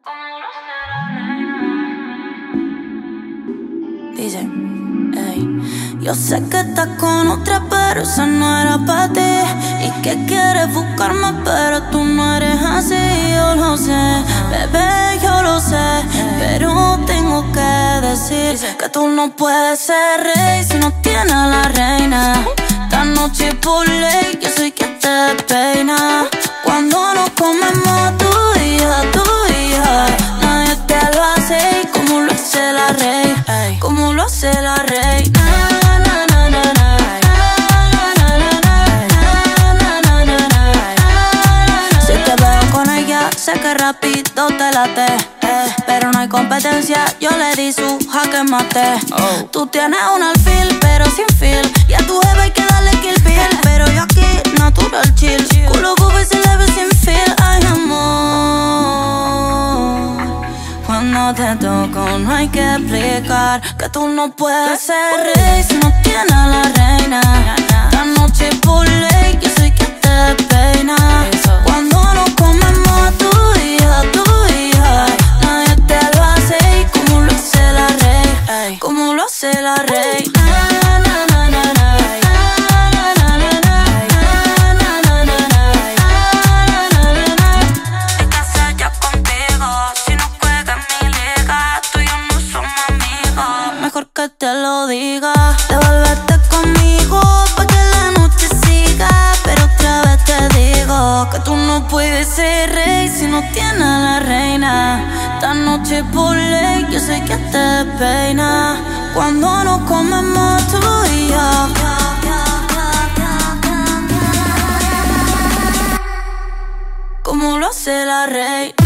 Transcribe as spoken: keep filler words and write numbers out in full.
Dice, ey, yo sé que estás con otra, pero esa no era para ti. Y que quieres buscarme, pero tú no eres así. Yo lo sé, bebé, yo lo sé, pero tengo que decir que tú no puedes ser rey si no tienes a la reina. Esta noche por ley, yo soy quien te peina. Cuando nos comemos tú y yo, tú y yo, nadie te lo hace como lo hace la rey, como lo hace la rey. Na, na, na, na, na. Si te veo con ella, sé que rápido te late, eh, pero no hay competencia, yo le di su jaque mate. Oh. Tú tienes un alfil, pero sin feel, y a tu jefe hay que darle kill pill, pero yo aquí, natural chill, culo bobo y se le ve sin feel. Ay, amor, cuando te toco no hay que explicar que tú no puedes ser rey si no tienes a la reina. Esta noche por ley, yo soy quien te peina. Cuando nos comemos tú y yo, tú y yo, nadie te lo hace como lo hace la rey, como lo hace la rey. Na, na, na, na, na. Mejor que te lo diga, devuélvete conmigo pa' que la noche siga. Pero otra vez te digo que tú no puedes ser rey si no tienes a la reina. Esta noche por ley, yo soy quien te peina. Cuando nos comemos tú y yo, como lo hace la rey.